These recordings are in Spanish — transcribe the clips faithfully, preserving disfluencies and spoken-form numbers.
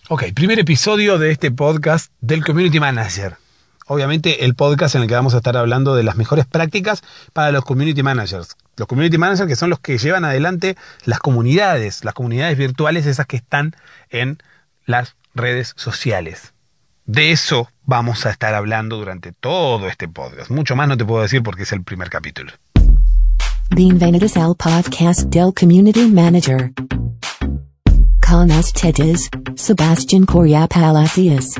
Ok, primer episodio de este podcast del Community Manager. Obviamente el podcast en el que vamos a estar hablando de las mejores prácticas para los Community Managers. Los Community Managers que son los que llevan adelante las comunidades, las comunidades virtuales, esas que están en las redes sociales. De eso vamos a estar hablando durante todo este podcast. Mucho más no te puedo decir porque es el primer capítulo. Bienvenidos al podcast del Community Manager. Con ustedes, Sebastián Coria Palacios.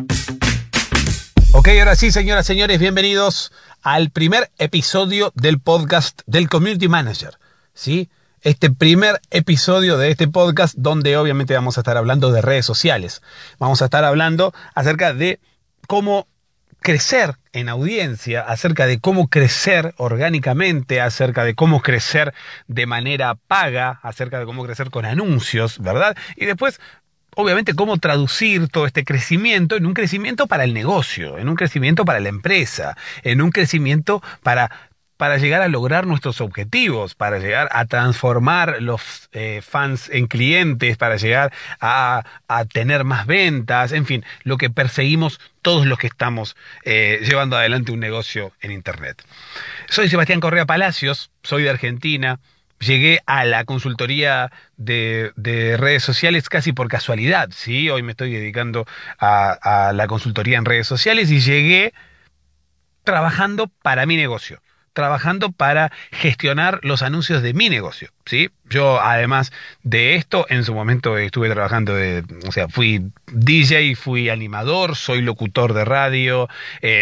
Ok, ahora sí, señoras y señores, bienvenidos al primer episodio del podcast del Community Manager. ¿Sí? Este primer episodio de este podcast donde obviamente vamos a estar hablando de redes sociales. Vamos a estar hablando acerca de cómo crecer en audiencia, acerca de cómo crecer orgánicamente, acerca de cómo crecer de manera paga, acerca de cómo crecer con anuncios, ¿verdad? Y después, obviamente, cómo traducir todo este crecimiento en un crecimiento para el negocio, en un crecimiento para la empresa, en un crecimiento para... para llegar a lograr nuestros objetivos, para llegar a transformar los eh, fans en clientes, para llegar a, a tener más ventas, en fin, lo que perseguimos todos los que estamos eh, llevando adelante un negocio en Internet. Soy Sebastián Correa Palacios, soy de Argentina, llegué a la consultoría de, de redes sociales casi por casualidad, ¿sí? Hoy me estoy dedicando a, a la consultoría en redes sociales y llegué trabajando para mi negocio. trabajando para gestionar los anuncios de mi negocio, ¿sí? Yo, además de esto, en su momento estuve trabajando de, o sea, fui D J, fui animador, soy locutor de radio, eh,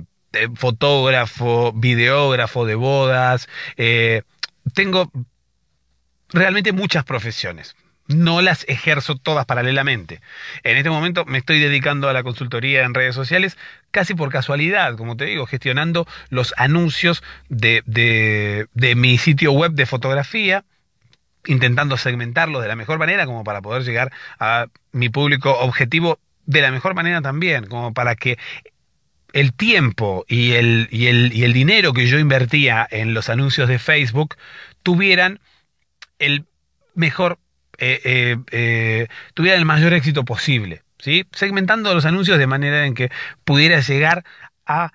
fotógrafo, videógrafo de bodas, eh, tengo realmente muchas profesiones. No las ejerzo todas paralelamente. En este momento me estoy dedicando a la consultoría en redes sociales casi por casualidad, como te digo, gestionando los anuncios de, de, de mi sitio web de fotografía, intentando segmentarlo de la mejor manera como para poder llegar a mi público objetivo de la mejor manera también, como para que el tiempo y el, y el, y el dinero que yo invertía en los anuncios de Facebook tuvieran el mejor Eh, eh, eh, tuviera el mayor éxito posible, ¿sí? Segmentando los anuncios de manera en que pudiera llegar a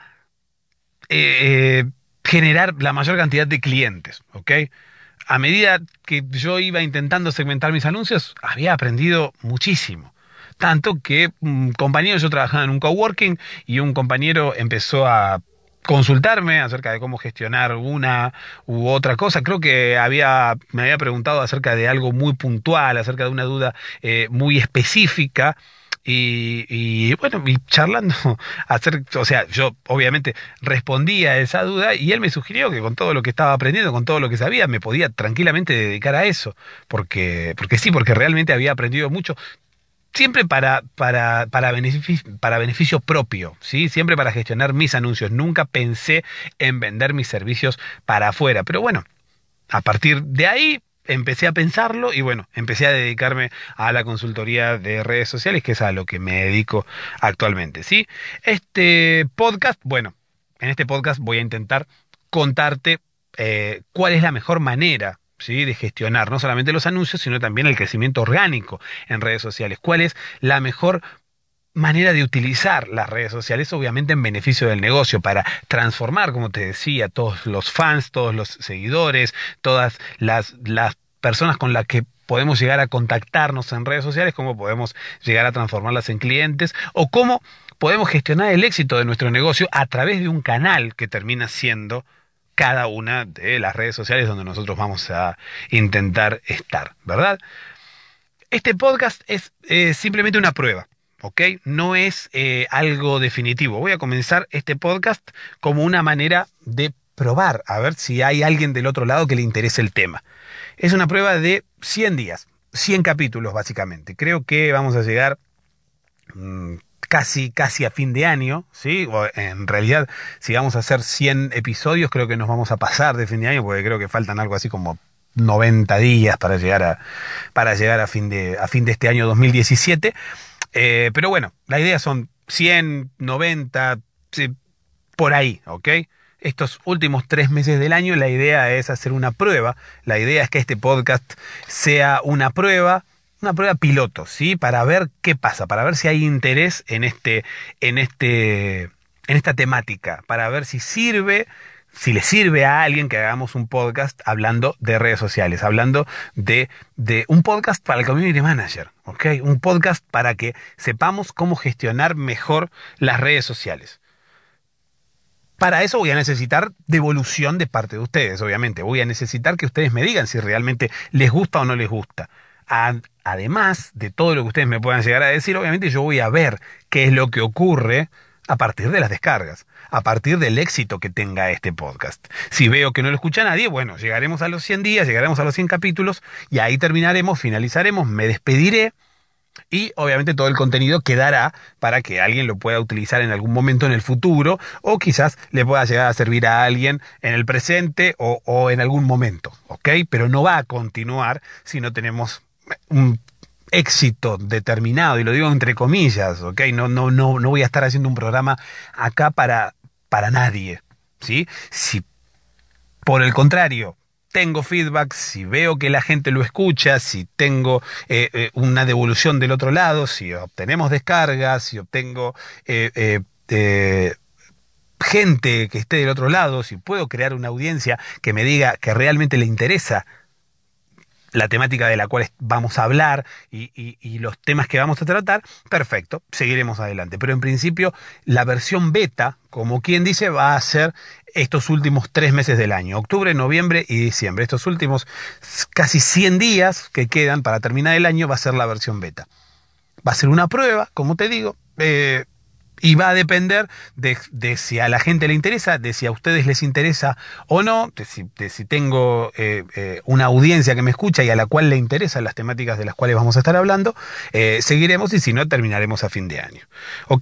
eh, eh, generar la mayor cantidad de clientes, ¿ok? A medida que yo iba intentando segmentar mis anuncios, había aprendido muchísimo. Tanto que un compañero, yo trabajaba en un coworking y un compañero empezó a consultarme acerca de cómo gestionar una u otra cosa. Creo que había me había preguntado acerca de algo muy puntual, acerca de una duda eh, muy específica. Y, y bueno, y charlando, hacer, o sea, yo obviamente respondí a esa duda y él me sugirió que con todo lo que estaba aprendiendo, con todo lo que sabía, me podía tranquilamente dedicar a eso. Porque, porque sí, porque realmente había aprendido mucho. Siempre para, para, para, beneficio, para beneficio propio, ¿sí? Siempre para gestionar mis anuncios. Nunca pensé en vender mis servicios para afuera. Pero bueno, a partir de ahí empecé a pensarlo y bueno, empecé a dedicarme a la consultoría de redes sociales, que es a lo que me dedico actualmente, ¿sí? Este podcast, bueno, en este podcast voy a intentar contarte eh, cuál es la mejor manera, ¿sí?, de gestionar no solamente los anuncios, sino también el crecimiento orgánico en redes sociales. ¿Cuál es la mejor manera de utilizar las redes sociales, obviamente en beneficio del negocio, para transformar, como te decía, todos los fans, todos los seguidores, todas las, las personas con las que podemos llegar a contactarnos en redes sociales, cómo podemos llegar a transformarlas en clientes, o cómo podemos gestionar el éxito de nuestro negocio a través de un canal que termina siendo cada una de las redes sociales donde nosotros vamos a intentar estar, ¿verdad? Este podcast es eh, simplemente una prueba, ¿ok? No es eh, algo definitivo. Voy a comenzar este podcast como una manera de probar, a ver si hay alguien del otro lado que le interese el tema. Es una prueba de cien días, cien capítulos básicamente. Creo que vamos a llegar Mmm, casi, casi a fin de año, ¿sí? O en realidad, si vamos a hacer cien episodios, creo que nos vamos a pasar de fin de año, porque creo que faltan algo así como noventa días para llegar a, para llegar a fin de, a fin de este año dos mil diecisiete. Eh, pero bueno, la idea son cien, noventa, sí, por ahí, ¿ok? Estos últimos tres meses del año, la idea es hacer una prueba. La idea es que este podcast sea una prueba, una prueba piloto, ¿sí? Para ver qué pasa, para ver si hay interés en este, en este, en esta temática, para ver si sirve, si le sirve a alguien que hagamos un podcast hablando de redes sociales, hablando de, de un podcast para el community manager, ¿ok? Un podcast para que sepamos cómo gestionar mejor las redes sociales. Para eso voy a necesitar devolución de parte de ustedes, obviamente. Voy a necesitar que ustedes me digan si realmente les gusta o no les gusta. Además de todo lo que ustedes me puedan llegar a decir, obviamente yo voy a ver qué es lo que ocurre a partir de las descargas, a partir del éxito que tenga este podcast. Si veo que no lo escucha nadie, bueno, llegaremos a los cien días, llegaremos a los cien capítulos y ahí terminaremos, finalizaremos, me despediré. Y obviamente todo el contenido quedará para que alguien lo pueda utilizar en algún momento en el futuro o quizás le pueda llegar a servir a alguien en el presente o, o en algún momento, ¿ok? Pero no va a continuar si no tenemos un éxito determinado, y lo digo entre comillas, ¿ok? No, no, no, no voy a estar haciendo un programa acá para, para nadie, ¿sí? Si por el contrario tengo feedback, si veo que la gente lo escucha, si tengo eh, eh, una devolución del otro lado, si obtenemos descargas, si obtengo eh, eh, eh, gente que esté del otro lado, si puedo crear una audiencia que me diga que realmente le interesa la temática de la cual vamos a hablar y, y, y los temas que vamos a tratar, perfecto, seguiremos adelante. Pero en principio la versión beta, como quien dice, va a ser estos últimos tres meses del año, octubre, noviembre y diciembre. Estos últimos casi cien días que quedan para terminar el año va a ser la versión beta. Va a ser una prueba, como te digo, eh, y va a depender de, de si a la gente le interesa, de si a ustedes les interesa o no, de si, de si tengo eh, eh, una audiencia que me escucha y a la cual le interesan las temáticas de las cuales vamos a estar hablando, eh, seguiremos, y si no, terminaremos a fin de año. ¿Ok?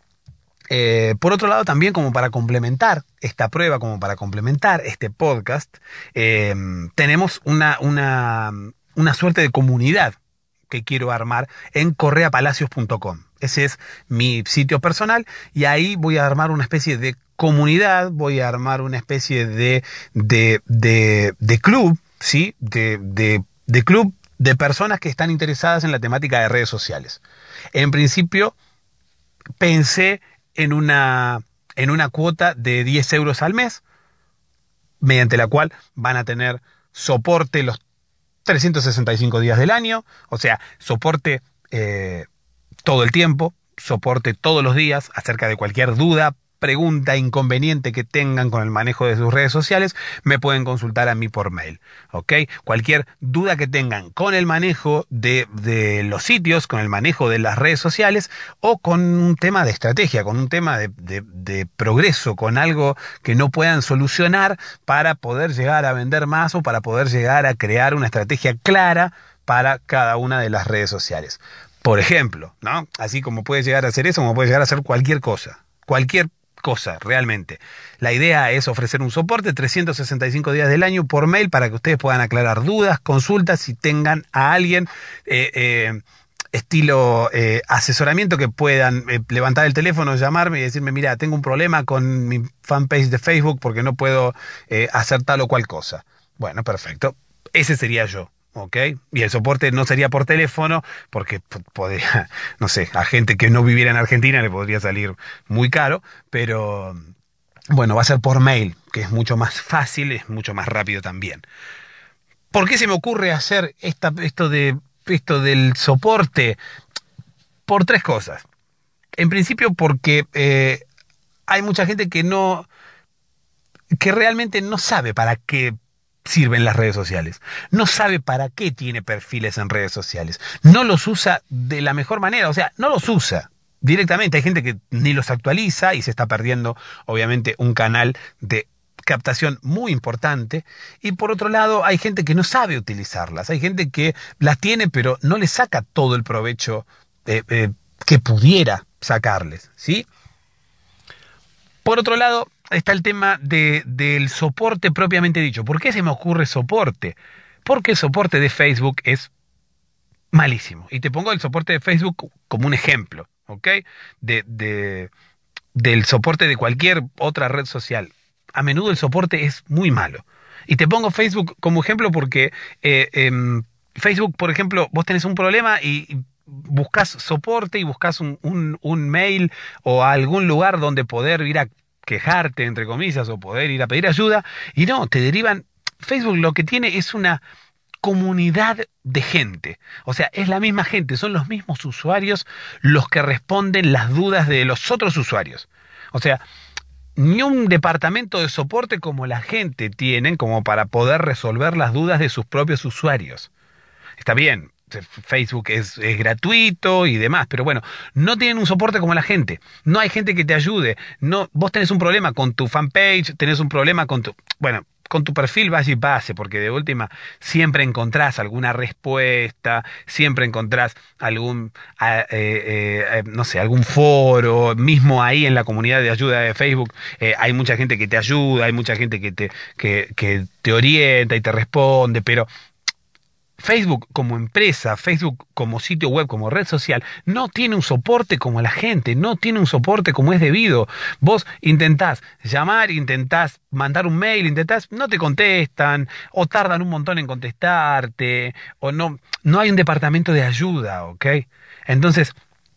Eh, por otro lado, también como para complementar esta prueba, como para complementar este podcast, eh, tenemos una, una, una suerte de comunidad que quiero armar en correa palacios punto com. Ese es mi sitio personal y ahí voy a armar una especie de comunidad, voy a armar una especie de, de, de, de club, ¿sí? De, de, de club de personas que están interesadas en la temática de redes sociales. En principio pensé en una, en una cuota de diez euros al mes, mediante la cual van a tener soporte los trescientos sesenta y cinco días del año, o sea, soporte eh, todo el tiempo, soporte todos los días acerca de cualquier duda, pregunta, inconveniente que tengan con el manejo de sus redes sociales, me pueden consultar a mí por mail, ¿ok? Cualquier duda que tengan con el manejo de, de los sitios, con el manejo de las redes sociales o con un tema de estrategia, con un tema de, de, de progreso, con algo que no puedan solucionar para poder llegar a vender más o para poder llegar a crear una estrategia clara para cada una de las redes sociales. Por ejemplo, ¿no? Así como puede llegar a hacer eso, como puede llegar a hacer cualquier cosa, cualquier cosa, realmente. La idea es ofrecer un soporte trescientos sesenta y cinco días del año por mail para que ustedes puedan aclarar dudas, consultas, si tengan a alguien eh, eh, estilo eh, asesoramiento, que puedan eh, levantar el teléfono, llamarme y decirme, mira, tengo un problema con mi fanpage de Facebook porque no puedo eh, hacer tal o cual cosa. Bueno, perfecto. Ese sería yo. ¿Ok? Y el soporte no sería por teléfono, porque podría, no sé, a gente que no viviera en Argentina le podría salir muy caro, pero bueno, va a ser por mail, que es mucho más fácil, es mucho más rápido también. ¿Por qué se me ocurre hacer esta, esto, de, esto del soporte? Por tres cosas. En principio porque eh, hay mucha gente que no, que realmente no sabe para qué sirven las redes sociales. No sabe para qué tiene perfiles en redes sociales. No los usa de la mejor manera. O sea, no los usa directamente. Hay gente que ni los actualiza y se está perdiendo, obviamente, un canal de captación muy importante. Y por otro lado, hay gente que no sabe utilizarlas. Hay gente que las tiene, pero no le saca todo el provecho eh, eh, que pudiera sacarles, ¿sí? Por otro lado, está el tema de, del soporte propiamente dicho. ¿Por qué se me ocurre soporte? Porque el soporte de Facebook es malísimo. Y te pongo el soporte de Facebook como un ejemplo, ¿ok? De, de, del soporte de cualquier otra red social. A menudo el soporte es muy malo. Y te pongo Facebook como ejemplo porque eh, eh, Facebook, por ejemplo, vos tenés un problema y, y buscas soporte y buscas un, un, un mail o algún lugar donde poder ir a quejarte, entre comillas, o poder ir a pedir ayuda, y no, te derivan. Facebook lo que tiene es una comunidad de gente, o sea, es la misma gente, son los mismos usuarios los que responden las dudas de los otros usuarios. O sea, ni un departamento de soporte como la gente tienen como para poder resolver las dudas de sus propios usuarios. Está bien, Facebook es, es gratuito y demás, pero bueno, no tienen un soporte como la gente. No hay gente que te ayude. No, vos tenés un problema con tu fanpage, tenés un problema con tu... Bueno, con tu perfil vaya y pase, porque de última siempre encontrás alguna respuesta, siempre encontrás algún, eh, eh, no sé, algún foro, mismo ahí en la comunidad de ayuda de Facebook, eh, hay mucha gente que te ayuda, hay mucha gente que te, que, que te orienta y te responde, pero Facebook como empresa, Facebook como sitio web, como red social, no tiene un soporte como la gente, no tiene un soporte como es debido. Vos intentás llamar, intentás mandar un mail, intentás, no te contestan, o tardan un montón en contestarte, o no, no hay un departamento de ayuda, ¿ok? Entonces,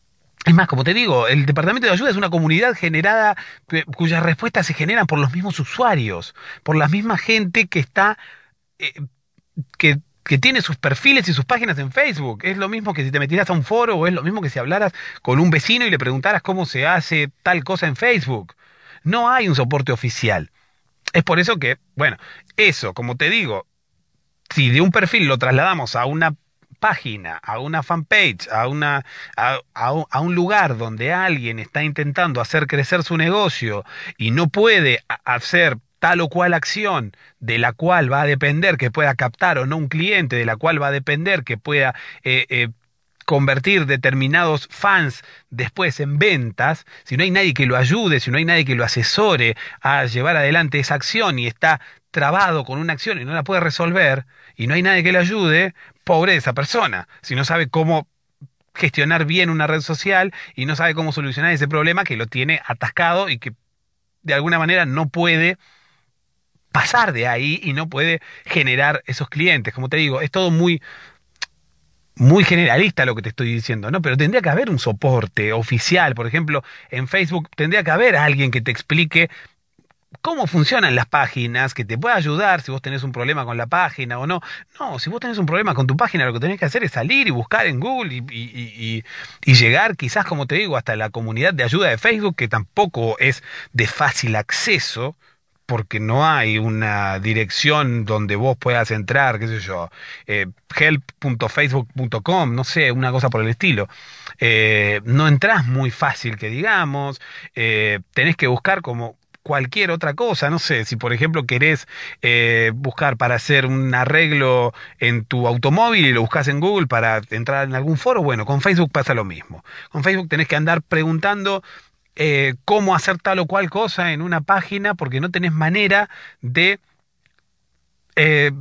es más, como te digo, el departamento de ayuda es una comunidad generada, cuyas respuestas se generan por los mismos usuarios, por la misma gente que está... Eh, que que tiene sus perfiles y sus páginas en Facebook. Es lo mismo que si te metieras a un foro, o es lo mismo que si hablaras con un vecino y le preguntaras cómo se hace tal cosa en Facebook. No hay un soporte oficial. Es por eso que, bueno, eso, como te digo, si de un perfil lo trasladamos a una página, a una fanpage, a, una, a, a, a un lugar donde alguien está intentando hacer crecer su negocio y no puede hacer tal o cual acción de la cual va a depender que pueda captar o no un cliente, de la cual va a depender que pueda eh, eh, convertir determinados fans después en ventas, si no hay nadie que lo ayude, si no hay nadie que lo asesore a llevar adelante esa acción y está trabado con una acción y no la puede resolver y no hay nadie que lo ayude, pobre esa persona, si no sabe cómo gestionar bien una red social y no sabe cómo solucionar ese problema que lo tiene atascado y que de alguna manera no puede pasar de ahí y no puede generar esos clientes. Como te digo, es todo muy, muy generalista lo que te estoy diciendo, ¿no? Pero tendría que haber un soporte oficial. Por ejemplo, en Facebook tendría que haber alguien que te explique cómo funcionan las páginas, que te pueda ayudar si vos tenés un problema con la página o no. No, si vos tenés un problema con tu página, lo que tenés que hacer es salir y buscar en Google y, y, y, y llegar quizás, como te digo, hasta la comunidad de ayuda de Facebook, que tampoco es de fácil acceso, porque no hay una dirección donde vos puedas entrar, qué sé yo, eh, help punto facebook punto com, no sé, una cosa por el estilo. Eh, no entrás muy fácil, que digamos, eh, tenés que buscar como cualquier otra cosa, no sé, si por ejemplo querés eh, buscar para hacer un arreglo en tu automóvil y lo buscas en Google para entrar en algún foro, bueno, con Facebook pasa lo mismo. Con Facebook tenés que andar preguntando Eh, cómo hacer tal o cual cosa en una página porque no tenés manera de eh,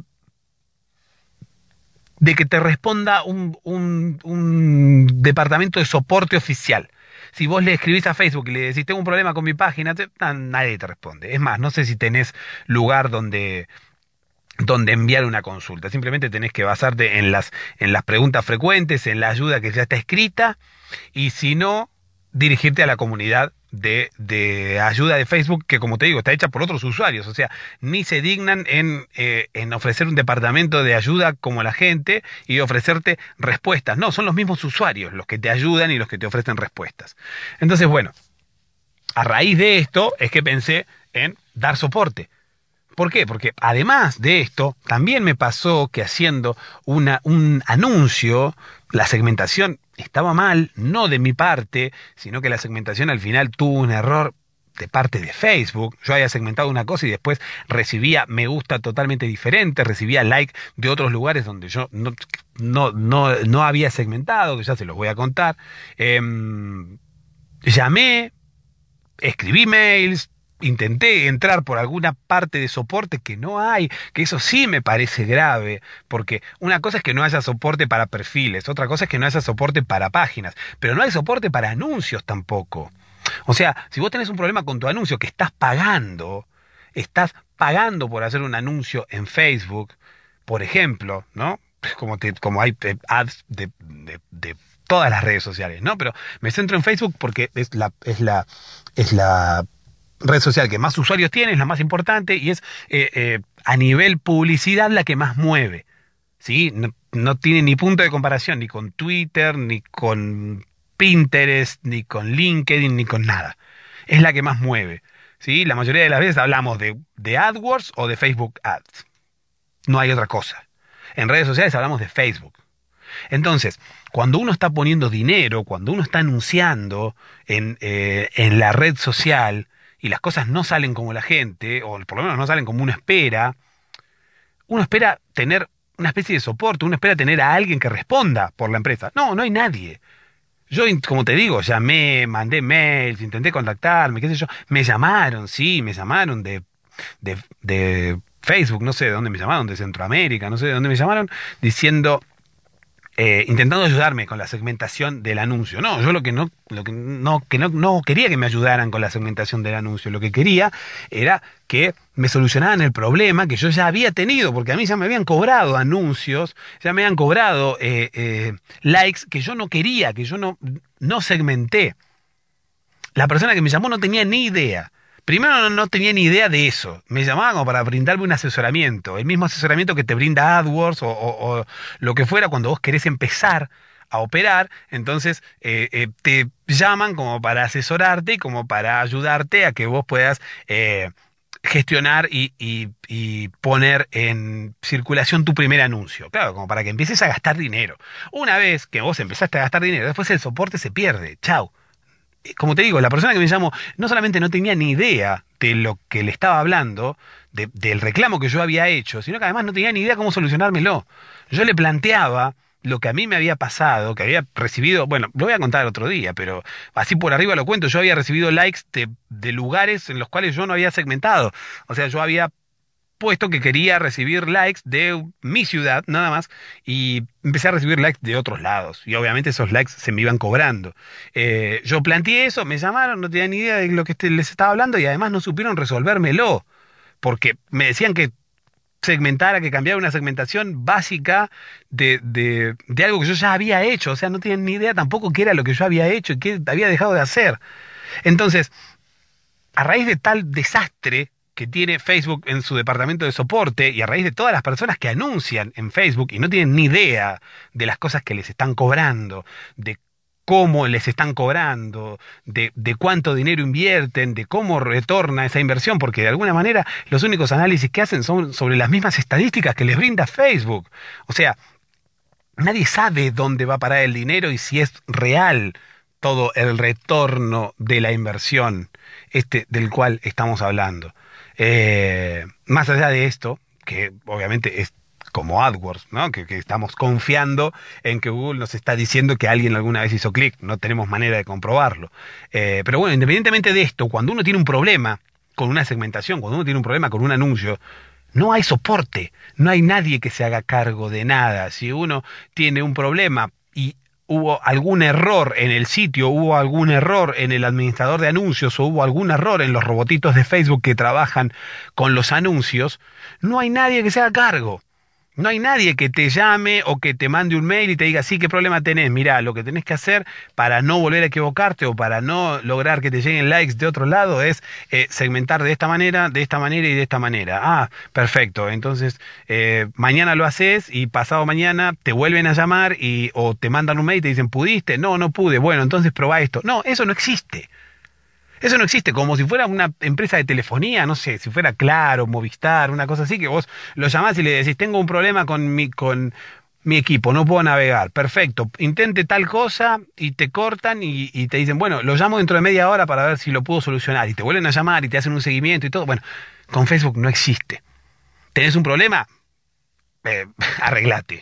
de que te responda un, un, un departamento de soporte oficial. Si vos le escribís a Facebook y le decís tengo un problema con mi página, te, nadie te responde. Es más, no sé si tenés lugar donde donde enviar una consulta. Simplemente tenés que basarte en las en las preguntas frecuentes, en la ayuda que ya está escrita, y si no, dirigirte a la comunidad de, de ayuda de Facebook, que como te digo, está hecha por otros usuarios, o sea, ni se dignan en, eh, en ofrecer un departamento de ayuda como la gente y ofrecerte respuestas. No, son los mismos usuarios los que te ayudan y los que te ofrecen respuestas. Entonces, bueno, a raíz de esto es que pensé en dar soporte. ¿Por qué? Porque además de esto, también me pasó que haciendo una, un anuncio, la segmentación estaba mal, no de mi parte, sino que la segmentación al final tuvo un error de parte de Facebook. Yo había segmentado una cosa y después recibía me gusta totalmente diferente, recibía like de otros lugares donde yo no, no, no, no había segmentado, que ya se los voy a contar. Eh, llamé, escribí mails, intenté entrar por alguna parte de soporte que no hay, que eso sí me parece grave, porque una cosa es que no haya soporte para perfiles, otra cosa es que no haya soporte para páginas, pero no hay soporte para anuncios tampoco. O sea, si vos tenés un problema con tu anuncio que estás pagando, estás pagando por hacer un anuncio en Facebook, por ejemplo, ¿no? como, te, como hay eh, ads de, de, de todas las redes sociales, ¿no? Pero me centro en Facebook porque es la, es la, es la red social que más usuarios tiene, es la más importante y es eh, eh, a nivel publicidad la que más mueve, ¿sí? No, no tiene ni punto de comparación ni con Twitter, ni con Pinterest, ni con LinkedIn, ni con nada. Es la que más mueve, ¿sí? La mayoría de las veces hablamos de, de AdWords o de Facebook Ads. No hay otra cosa. En redes sociales hablamos de Facebook. Entonces, cuando uno está poniendo dinero, cuando uno está anunciando en, eh, en la red social y las cosas no salen como la gente, o por lo menos no salen como uno espera, uno espera tener una especie de soporte, uno espera tener a alguien que responda por la empresa. No, no hay nadie. Yo, como te digo, llamé, mandé mails, intenté contactarme, qué sé yo. Me llamaron, sí, me llamaron de, de, de Facebook, no sé de dónde me llamaron, de Centroamérica, no sé de dónde me llamaron, diciendo, eh, intentando ayudarme con la segmentación del anuncio. No, yo lo que no, lo que no, que no, no quería que me ayudaran con la segmentación del anuncio. Lo que quería era que me solucionaran el problema que yo ya había tenido, porque a mí ya me habían cobrado anuncios, ya me habían cobrado eh, eh, likes que yo no quería, que yo no, no segmenté. La persona que me llamó no tenía ni idea. Primero no, no tenía ni idea de eso. Me llamaban como para brindarme un asesoramiento. El mismo asesoramiento que te brinda AdWords o, o, o lo que fuera cuando vos querés empezar a operar. Entonces eh, eh, te llaman como para asesorarte y como para ayudarte a que vos puedas eh, gestionar y, y, y poner en circulación tu primer anuncio. Claro, como para que empieces a gastar dinero. Una vez que vos empezaste a gastar dinero, después el soporte se pierde. Chau. Como te digo, la persona que me llamó no solamente no tenía ni idea de lo que le estaba hablando, de, del reclamo que yo había hecho, sino que además no tenía ni idea cómo solucionármelo. Yo le planteaba lo que a mí me había pasado, que había recibido, bueno, lo voy a contar otro día, pero así por arriba lo cuento, yo había recibido likes de, de lugares en los cuales yo no había segmentado. O sea, yo había puesto que quería recibir likes de mi ciudad, nada más, y empecé a recibir likes de otros lados, y obviamente esos likes se me iban cobrando. Eh, yo planteé eso, me llamaron, no tenían ni idea de lo que este- les estaba hablando, y además no supieron resolvérmelo, porque me decían que segmentara, que cambiara una segmentación básica de, de, de algo que yo ya había hecho, o sea, no tenían ni idea tampoco qué era lo que yo había hecho y qué había dejado de hacer. Entonces, a raíz de tal desastre que tiene Facebook en su departamento de soporte y a raíz de todas las personas que anuncian en Facebook y no tienen ni idea de las cosas que les están cobrando, de cómo les están cobrando, de, de cuánto dinero invierten, de cómo retorna esa inversión, porque de alguna manera los únicos análisis que hacen son sobre las mismas estadísticas que les brinda Facebook. O sea, nadie sabe dónde va a parar el dinero y si es real todo el retorno de la inversión este del cual estamos hablando. Eh, más allá de esto, que obviamente es como AdWords, ¿no? Que, que estamos confiando en que Google nos está diciendo que alguien alguna vez hizo clic, no tenemos manera de comprobarlo. Eh, pero bueno, independientemente de esto, cuando uno tiene un problema con una segmentación, cuando uno tiene un problema con un anuncio, no hay soporte, no hay nadie que se haga cargo de nada. Si uno tiene un problema y hubo algún error en el sitio, hubo algún error en el administrador de anuncios o hubo algún error en los robotitos de Facebook que trabajan con los anuncios, no hay nadie que se haga cargo. No hay nadie que te llame o que te mande un mail y te diga, sí, ¿qué problema tenés? Mirá, lo que tenés que hacer para no volver a equivocarte o para no lograr que te lleguen likes de otro lado es eh, segmentar de esta manera, de esta manera y de esta manera. Ah, perfecto. Entonces, eh, mañana lo haces y pasado mañana te vuelven a llamar y o te mandan un mail y te dicen, ¿pudiste? No, no pude. Bueno, entonces probá esto. No, eso no existe. Eso no existe, como si fuera una empresa de telefonía, no sé, si fuera Claro, Movistar, una cosa así, que vos lo llamás y le decís, tengo un problema con mi, con mi equipo, no puedo navegar. Perfecto, intente tal cosa y te cortan y, y te dicen, bueno, lo llamo dentro de media hora para ver si lo puedo solucionar. Y te vuelven a llamar y te hacen un seguimiento y todo. Bueno, con Facebook no existe. ¿Tenés un problema? Eh, arreglate.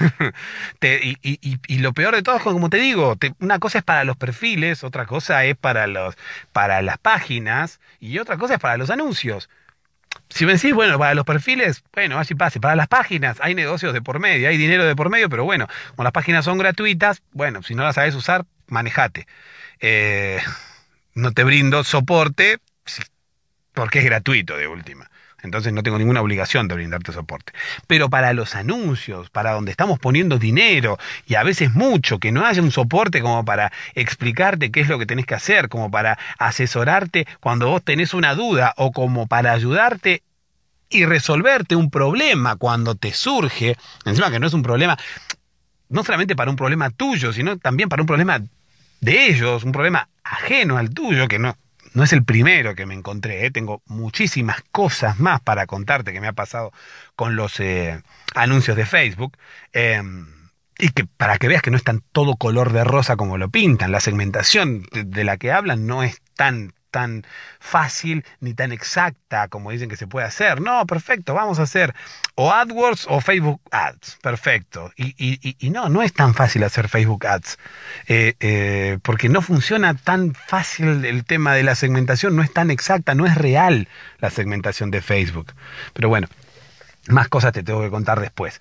te, y, y, y lo peor de todo es como te digo, te, una cosa es para los perfiles, otra cosa es para los para las páginas y otra cosa es para los anuncios. Si me decís, bueno, para los perfiles, bueno, así pase. Para las páginas hay negocios de por medio, hay dinero de por medio, pero bueno, como las páginas son gratuitas, bueno, si no las sabes usar, manejate. Eh, no te brindo soporte porque es gratuito de última. entonces no tengo ninguna obligación de brindarte soporte. Pero para los anuncios, para donde estamos poniendo dinero, y a veces mucho, que no haya un soporte como para explicarte qué es lo que tenés que hacer, como para asesorarte cuando vos tenés una duda, o como para ayudarte y resolverte un problema cuando te surge, encima que no es un problema, no solamente para un problema tuyo, sino también para un problema de ellos, un problema ajeno al tuyo, que no, no es el primero que me encontré, ¿eh? Tengo muchísimas cosas más para contarte que me ha pasado con los eh, anuncios de Facebook, eh, y que para que veas que no es tan todo color de rosa como lo pintan. La segmentación de, de la que hablan no es tan tan fácil ni tan exacta como dicen que se puede hacer. No, perfecto, vamos a hacer o AdWords o Facebook Ads, perfecto. Y, y, y no, no es tan fácil hacer Facebook Ads, eh, eh, porque no funciona tan fácil el tema de la segmentación, no es tan exacta, no es real la segmentación de Facebook. Pero bueno, más cosas te tengo que contar después.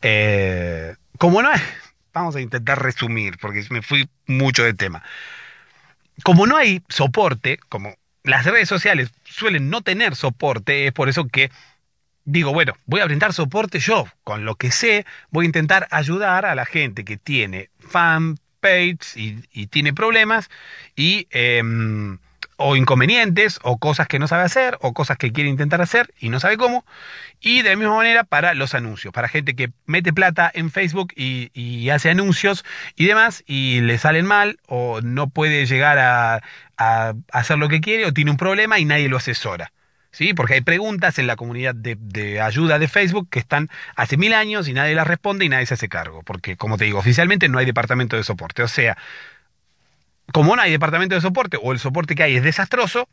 Eh, como no es, vamos a intentar resumir, porque me fui mucho de tema. Como no hay soporte, como las redes sociales suelen no tener soporte, es por eso que digo, bueno, voy a brindar soporte yo, con lo que sé, voy a intentar ayudar a la gente que tiene fanpage y, y tiene problemas y eh, o inconvenientes, o cosas que no sabe hacer, o cosas que quiere intentar hacer y no sabe cómo, y de la misma manera para los anuncios, para gente que mete plata en Facebook y, y hace anuncios y demás, y le salen mal, o no puede llegar a, a hacer lo que quiere, o tiene un problema y nadie lo asesora. ¿Sí? Porque hay preguntas en la comunidad de, de ayuda de Facebook que están hace mil años y nadie las responde y nadie se hace cargo, porque como te digo, oficialmente no hay departamento de soporte, o sea, como no hay departamento de soporte, o el soporte que hay es desastroso,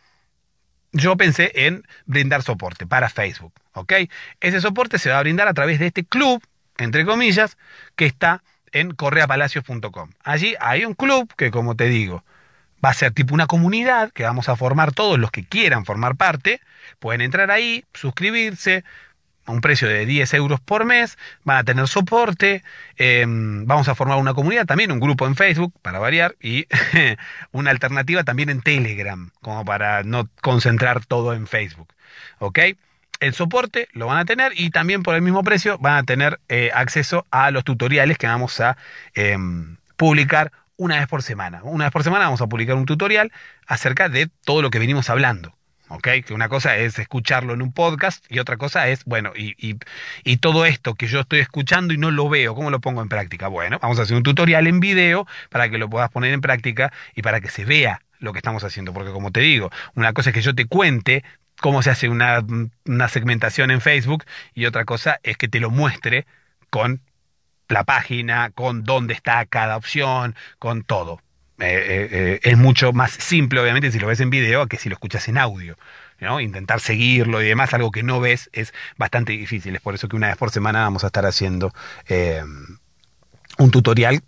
yo pensé en brindar soporte para Facebook, ¿ok? Ese soporte se va a brindar a través de este club, entre comillas, que está en correa palacios punto com. Allí hay un club que, como te digo, va a ser tipo una comunidad que vamos a formar todos los que quieran formar parte. Pueden entrar ahí, suscribirse, a un precio de diez euros por mes, van a tener soporte, eh, vamos a formar una comunidad, también un grupo en Facebook, para variar, y una alternativa también en Telegram, como para no concentrar todo en Facebook, ¿ok? El soporte lo van a tener y también por el mismo precio van a tener eh, acceso a los tutoriales que vamos a eh, publicar una vez por semana. Una vez por semana vamos a publicar un tutorial acerca de todo lo que venimos hablando. ¿Ok? Que una cosa es escucharlo en un podcast y otra cosa es, bueno, y, y, y todo esto que yo estoy escuchando y no lo veo, ¿cómo lo pongo en práctica? Bueno, vamos a hacer un tutorial en video para que lo puedas poner en práctica y para que se vea lo que estamos haciendo. Porque como te digo, una cosa es que yo te cuente cómo se hace una, una segmentación en Facebook y otra cosa es que te lo muestre con la página, con dónde está cada opción, con todo. Eh, eh, eh, es mucho más simple, obviamente, si lo ves en video que si lo escuchas en audio, ¿no? Intentar seguirlo y demás, algo que no ves, es bastante difícil. Es por eso que una vez por semana vamos a estar haciendo eh, un tutorial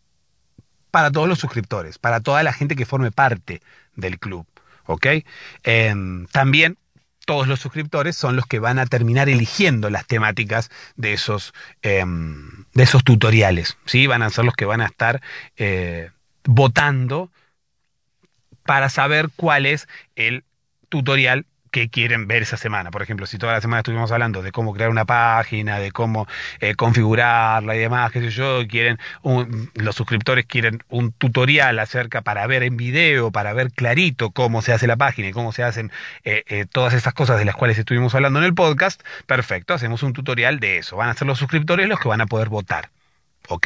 para todos los suscriptores, para toda la gente que forme parte del club, ¿ok? Eh, también todos los suscriptores son los que van a terminar eligiendo las temáticas de esos, eh, de esos tutoriales, ¿sí? Van a ser los que van a estar Eh, votando para saber cuál es el tutorial que quieren ver esa semana. Por ejemplo, si toda la semana estuvimos hablando de cómo crear una página, de cómo eh, configurarla y demás, qué sé yo, quieren un, los suscriptores quieren un tutorial acerca para ver en video, para ver clarito cómo se hace la página y cómo se hacen eh, eh, todas esas cosas de las cuales estuvimos hablando en el podcast, perfecto, hacemos un tutorial de eso. Van a ser los suscriptores los que van a poder votar, ¿ok?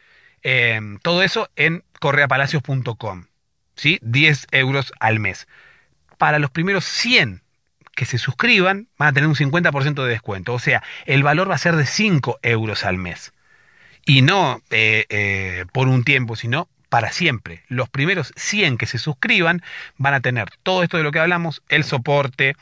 Eh, todo eso en correa palacios punto com, ¿sí? diez euros al mes. Para los primeros cien que se suscriban, van a tener un cincuenta por ciento de descuento. O sea, el valor va a ser de cinco euros al mes. Y no eh, eh, por un tiempo, sino para siempre. Los primeros cien que se suscriban van a tener todo esto de lo que hablamos, el soporte,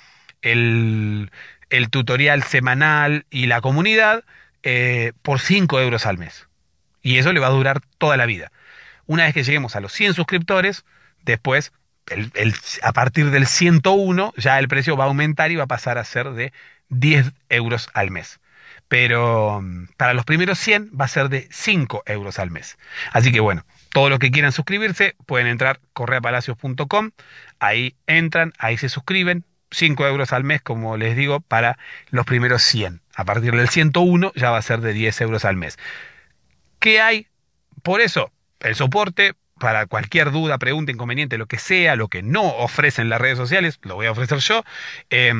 el, el tutorial semanal y la comunidad eh, por cinco euros al mes. Y eso le va a durar toda la vida. Una vez que lleguemos a los cien suscriptores, después, el, el, a partir del ciento uno, ya el precio va a aumentar y va a pasar a ser de diez euros al mes. Pero para los primeros cien va a ser de cinco euros al mes. Así que bueno, todos los que quieran suscribirse pueden entrar correa palacios punto com, ahí entran, ahí se suscriben, cinco euros al mes, como les digo, para los primeros cien. A partir del ciento uno ya va a ser de diez euros al mes. ¿Qué hay? Por eso, el soporte para cualquier duda, pregunta, inconveniente, lo que sea, lo que no ofrecen las redes sociales, lo voy a ofrecer yo, eh,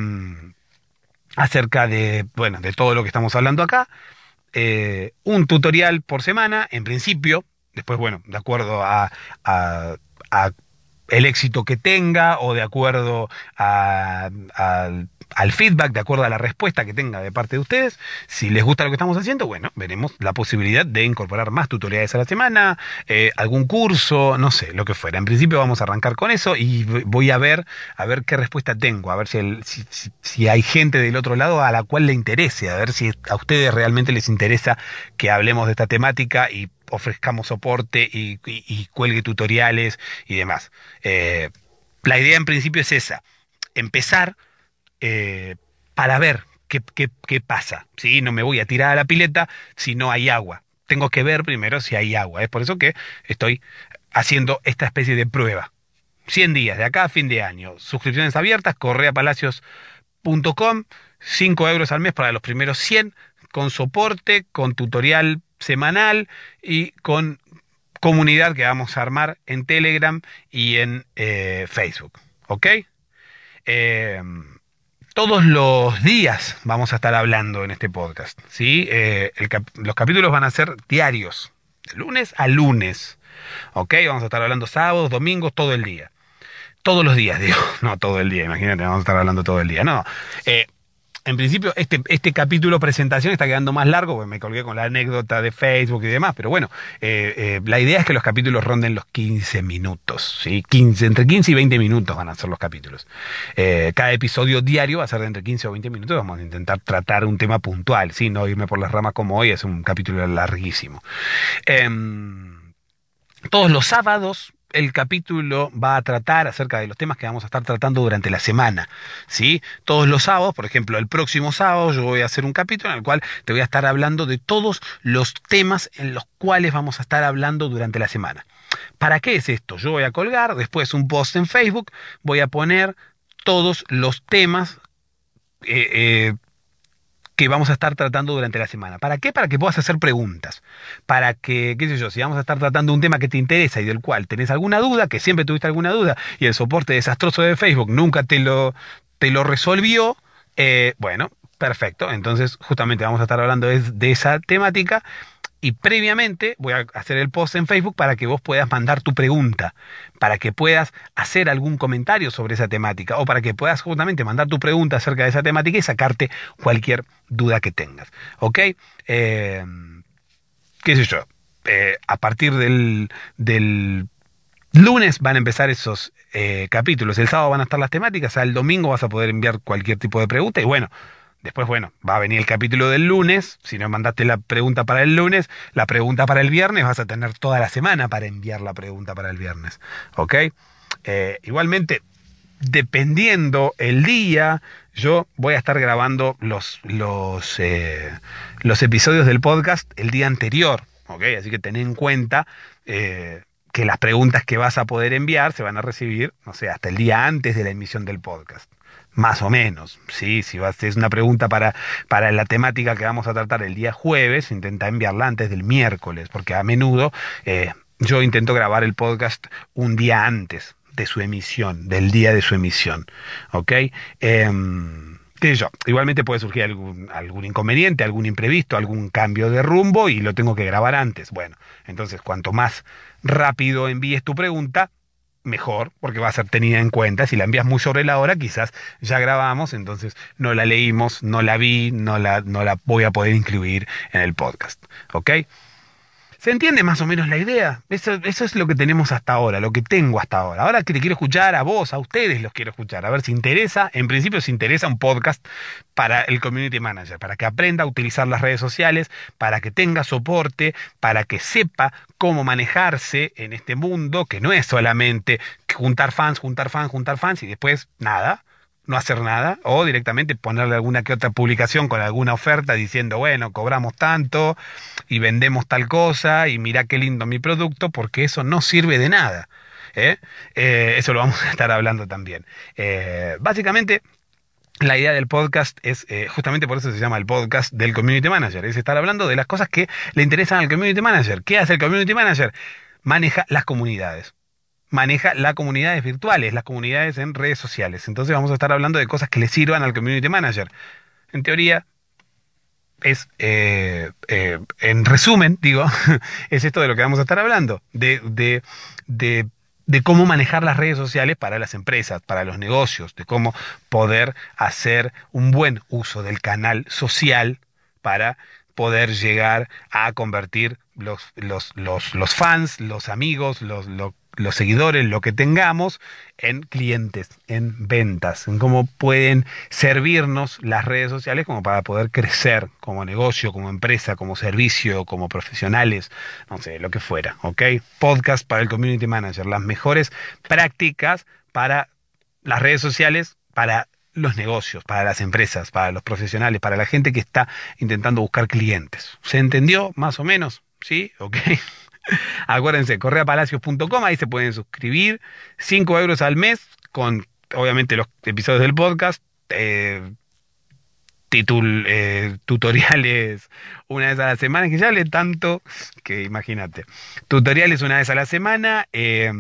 acerca de, bueno, de todo lo que estamos hablando acá. Eh, un tutorial por semana, en principio, después, bueno, de acuerdo a, a, a el éxito que tenga o de acuerdo a, a, al feedback, de acuerdo a la respuesta que tenga de parte de ustedes. Si les gusta lo que estamos haciendo, bueno, veremos la posibilidad de incorporar más tutoriales a la semana, eh, algún curso, no sé, lo que fuera. En principio vamos a arrancar con eso y voy a ver a ver qué respuesta tengo, a ver si, el, si, si, si hay gente del otro lado a la cual le interese, a ver si a ustedes realmente les interesa que hablemos de esta temática y ofrezcamos soporte y, y, y cuelgue tutoriales y demás. Eh, la idea en principio es esa, empezar eh, para ver qué, qué, qué pasa. ¿Sí? No me voy a tirar a la pileta si no hay agua. Tengo que ver primero si hay agua. Es por eso que estoy haciendo esta especie de prueba. cien días, de acá a fin de año. Suscripciones abiertas, correa palacios punto com, cinco euros al mes para los primeros cien, con soporte, con tutorial semanal y con comunidad que vamos a armar en Telegram y en eh, Facebook, ¿ok? Eh, todos los días vamos a estar hablando en este podcast, ¿sí? Eh, el cap- los capítulos van a ser diarios, de lunes a lunes, ¿ok? Vamos a estar hablando sábados, domingos, todo el día. Todos los días, digo, no todo el día, imagínate, vamos a estar hablando todo el día, no. Eh, En principio, este, este capítulo presentación está quedando más largo, porque me colgué con la anécdota de Facebook y demás, pero bueno, eh, eh, la idea es que los capítulos ronden los quince minutos, ¿sí? quince, entre quince y veinte minutos van a ser los capítulos. Eh, cada episodio diario va a ser de entre quince o veinte minutos, vamos a intentar tratar un tema puntual, ¿sí? No irme por las ramas como hoy, es un capítulo larguísimo. Eh, todos los sábados el capítulo va a tratar acerca de los temas que vamos a estar tratando durante la semana, ¿sí? Todos los sábados, por ejemplo, el próximo sábado yo voy a hacer un capítulo en el cual te voy a estar hablando de todos los temas en los cuales vamos a estar hablando durante la semana. ¿Para qué es esto? Yo voy a colgar después un post en Facebook, voy a poner todos los temas eh, eh, que vamos a estar tratando durante la semana. ¿Para qué? Para que puedas hacer preguntas. Para que, qué sé yo, si vamos a estar tratando un tema que te interesa y del cual tenés alguna duda, que siempre tuviste alguna duda, y el soporte desastroso de Facebook nunca te lo, te lo resolvió, eh, bueno, perfecto. Entonces, justamente vamos a estar hablando de, de esa temática. Y previamente voy a hacer el post en Facebook para que vos puedas mandar tu pregunta, para que puedas hacer algún comentario sobre esa temática o para que puedas justamente mandar tu pregunta acerca de esa temática y sacarte cualquier duda que tengas. ¿Ok? Eh, ¿Qué sé yo? Eh, a partir del, del lunes van a empezar esos eh, capítulos. El sábado van a estar las temáticas, el domingo vas a poder enviar cualquier tipo de pregunta y bueno, después, bueno, va a venir el capítulo del lunes. Si no mandaste la pregunta para el lunes, la pregunta para el viernes, vas a tener toda la semana para enviar la pregunta para el viernes. ¿Ok? Eh, igualmente, dependiendo el día, yo voy a estar grabando los, los, eh, los episodios del podcast el día anterior. ¿Ok? Así que ten en cuenta eh, que las preguntas que vas a poder enviar se van a recibir, no sé, hasta el día antes de la emisión del podcast. Más o menos, ¿sí? Si vas, es una pregunta para, para la temática que vamos a tratar el día jueves, intenta enviarla antes del miércoles, porque a menudo eh, yo intento grabar el podcast un día antes de su emisión, del día de su emisión, ¿ok? Eh, qué sé yo, igualmente puede surgir algún, algún inconveniente, algún imprevisto, algún cambio de rumbo y lo tengo que grabar antes. Bueno, entonces cuanto más rápido envíes tu pregunta, mejor, porque va a ser tenida en cuenta. Si la envías muy sobre la hora, quizás ya grabamos, entonces no la leímos, no la vi, no la, no la voy a poder incluir en el podcast. ¿Ok? ¿Se entiende más o menos la idea? Eso, eso es lo que tenemos hasta ahora, lo que tengo hasta ahora. Ahora que te quiero escuchar a vos, a ustedes los quiero escuchar, a ver si interesa, en principio si interesa un podcast para el Community Manager, para que aprenda a utilizar las redes sociales, para que tenga soporte, para que sepa cómo manejarse en este mundo, que no es solamente juntar fans, juntar fans, juntar fans y después nada. No hacer nada, o directamente ponerle alguna que otra publicación con alguna oferta diciendo, bueno, cobramos tanto y vendemos tal cosa y mirá qué lindo mi producto, porque eso no sirve de nada. ¿eh? Eh, eso lo vamos a estar hablando también. Eh, básicamente, la idea del podcast es, eh, justamente por eso se llama el podcast del Community Manager, es estar hablando de las cosas que le interesan al Community Manager. ¿Qué hace el Community Manager? Maneja las comunidades. Maneja las comunidades virtuales, las comunidades en redes sociales. Entonces vamos a estar hablando de cosas que le sirvan al Community Manager. En teoría, es, eh, eh, en resumen, digo, es esto de lo que vamos a estar hablando, de, de, de, de cómo manejar las redes sociales para las empresas, para los negocios, de cómo poder hacer un buen uso del canal social para poder llegar a convertir los, los, los, los fans, los amigos, los, los, los seguidores, lo que tengamos, en clientes, en ventas, en cómo pueden servirnos las redes sociales como para poder crecer como negocio, como empresa, como servicio, como profesionales, no sé, lo que fuera, ¿ok? Podcast para el Community Manager, las mejores prácticas para las redes sociales, para los negocios, para las empresas, para los profesionales, para la gente que está intentando buscar clientes. ¿Se entendió más o menos? ¿Sí? ¿Ok? Acuérdense, correa palacios punto com, ahí se pueden suscribir, cinco euros al mes, con obviamente los episodios del podcast, eh, titul, eh, tutoriales una vez a la semana, que ya hablé tanto que imagínate, tutoriales una vez a la semana, eh,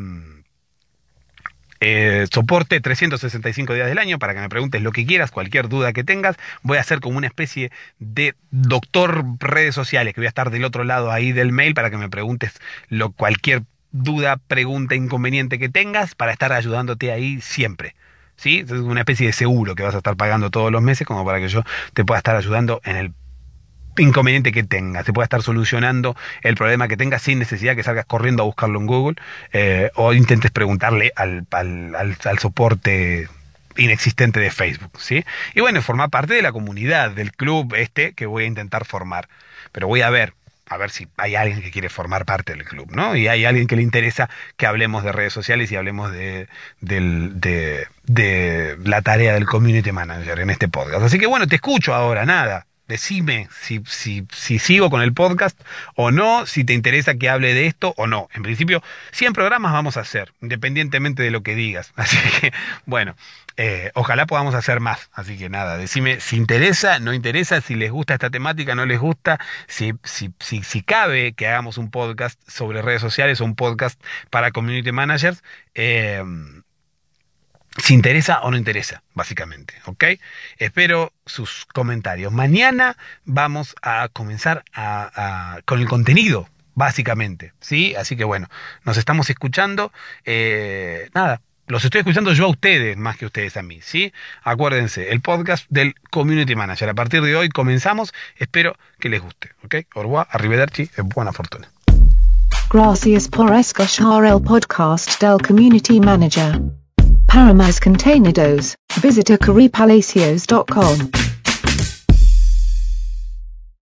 Eh, soporte trescientos sesenta y cinco días del año para que me preguntes lo que quieras, cualquier duda que tengas. Voy a hacer como una especie de doctor redes sociales, que voy a estar del otro lado ahí del mail para que me preguntes lo, cualquier duda, pregunta, inconveniente que tengas, para estar ayudándote ahí siempre, ¿sí? Es una especie de seguro que vas a estar pagando todos los meses, como para que yo te pueda estar ayudando en el inconveniente que tengas, se puede estar solucionando el problema que tengas sin necesidad que salgas corriendo a buscarlo en Google, eh, o intentes preguntarle al, al, al, al soporte inexistente de Facebook, ¿sí? Y bueno, formar parte de la comunidad, del club este que voy a intentar formar, pero voy a ver, a ver si hay alguien que quiere formar parte del club, ¿no? Y hay alguien que le interesa que hablemos de redes sociales y hablemos de, de, de, de la tarea del Community Manager en este podcast. Así que bueno, te escucho ahora, nada. Decime si, si, si sigo con el podcast o no, si te interesa que hable de esto o no. En principio, cien programas vamos a hacer, independientemente de lo que digas. Así que, bueno, eh, ojalá podamos hacer más. Así que nada, decime si interesa, no interesa, si les gusta esta temática, no les gusta, si, si, si, si cabe que hagamos un podcast sobre redes sociales o un podcast para community managers. Eh, Si interesa o no interesa, básicamente, ¿ok? Espero sus comentarios. Mañana vamos a comenzar a, a, con el contenido, básicamente, ¿sí? Así que bueno, nos estamos escuchando. Eh, nada, los estoy escuchando yo a ustedes más que ustedes a mí, ¿sí? Acuérdense, el podcast del Community Manager. A partir de hoy comenzamos. Espero que les guste, ¿ok? Au revoir, arrivederci e buona fortuna. Gracias por escuchar el podcast del Community Manager. Para más contenidos, visita correa palacios punto com.